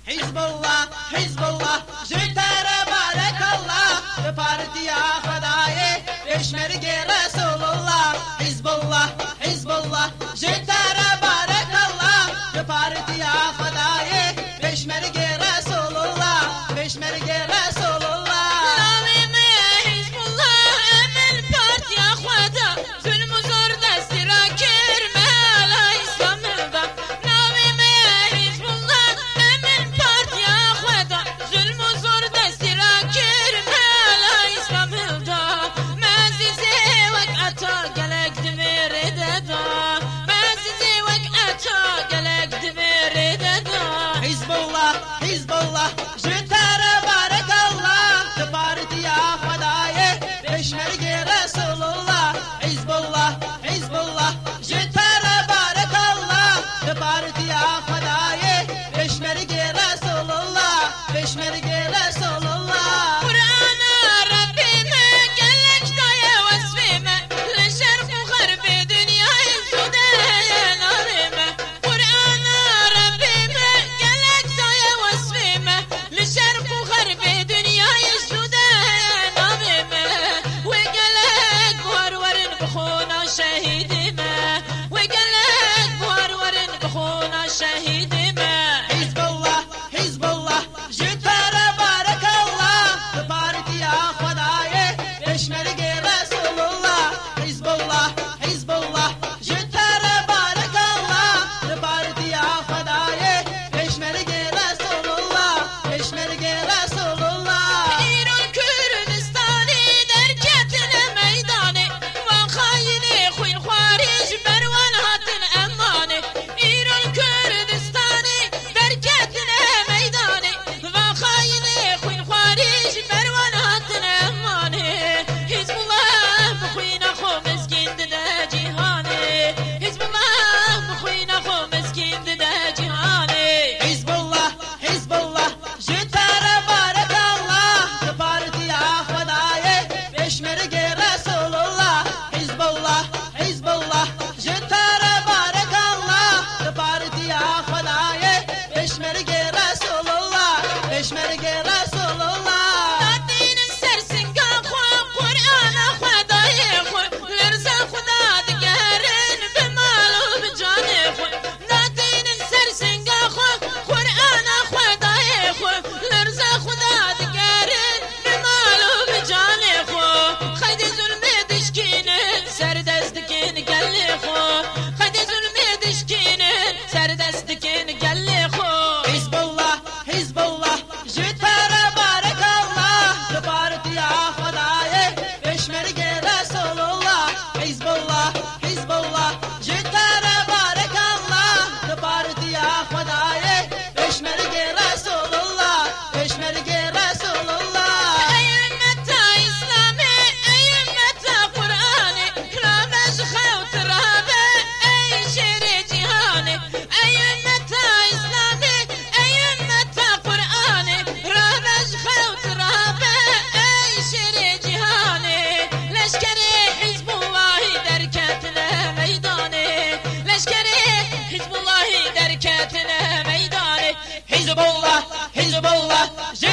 Hizbullah, Hizbullah, jütere barekallah, partiya Hudaye, peşmerge Resulullah. Hizbullah, Hizbullah, jütere barekallah, partiya Hudaye, peşmerge Resulullah, peşmerge Resulullah. Navime Hizbullah, emel partiya Huda, zulmü zor destira kirme ala İslam'da. Navime Hizbullah, emel partiya Huda, zulmü zor destira kirme ala İslam'da. Mezize vakata gelek divirde da, mezize vakata gelek divirde da. Hizbullah, Hizbullah, jütere barekallah, partiya Hudaye, peşmerge Resulullah. Hizbullah, Hizbullah, jütere barekallah, partiya Hudaye, peşmerge Resulullah, peşmerge Resulullah. Kur'an-ı Rabbime gelek daya vasfime, leşerf garbi dünyayı sudeyen alime. Kur'an-ı Rabbime gelek daya vasfime, leşerf garbi dünyayı sudeyen alime. Ve gelek varvarın bukhuna şehidime, ve gelek varvarın bukhuna şehidime. Hizbullah, Hizbullah, jütere barekallah, partiya Hudaye, peşmerge Resulullah. Hizbullah, Hizbullah, jütere barekallah, partiya Hudaye, peşmerge Resulullah, peşmerge Resulullah. İran Kürdistan'ı derketine meydanı, van hayini khuyl kharic bervan hatin emmanı. İran Kürdistan'ı derketine meydanı, van hayini khuyl kharic bervan hatin emmanı. Hizbullah bu khuyna xo mezgindi de cihanı, Hizbullah bu khuyna xo mezgindi de cihanı. Hizbullah, Hizbullah, jütere barekallah, partiya Hudaye, peşmerge Resulullah. Hizbullah, Hizbullah, jütere barekallah, partiya Hudaye, peşmerge Resulullah, peşmerge Resulullah. Dinin sersinga xo Kur'an'a Hudaye xo, lerza Huda digerin bimalu bicane xo. Dinin sersinga xo Kur'an'a Hudaye xo, lerza Huda digerin bimalu bicane xo. Haydi zulme dişkinin serdestkin gelli xo, haydi zulme dişkinin serdestkin gelli xo. Hizbullah, Hizbullah, jütere barekallah, partiya Hudaye, peşmerge Resulullah. Hizbullah, Hizbullah, jütere barekallah, partiya Hudaye, peşmerge Resulullah, peşmerge Resulullah. Ey ümmete İslami, ey ümmete Kur'an'ı, ramez xevtrabe, ey şeri cihanı. Ey ümmete İslami, ey ümmete Kur'an'ı, ramez xevtrabe, ey şeri cihanı. Leşkeri Hizbullahi derketine meydanı, leşkeri Hizbullahi derketine meydanı. Hizbullah, Hizbullah,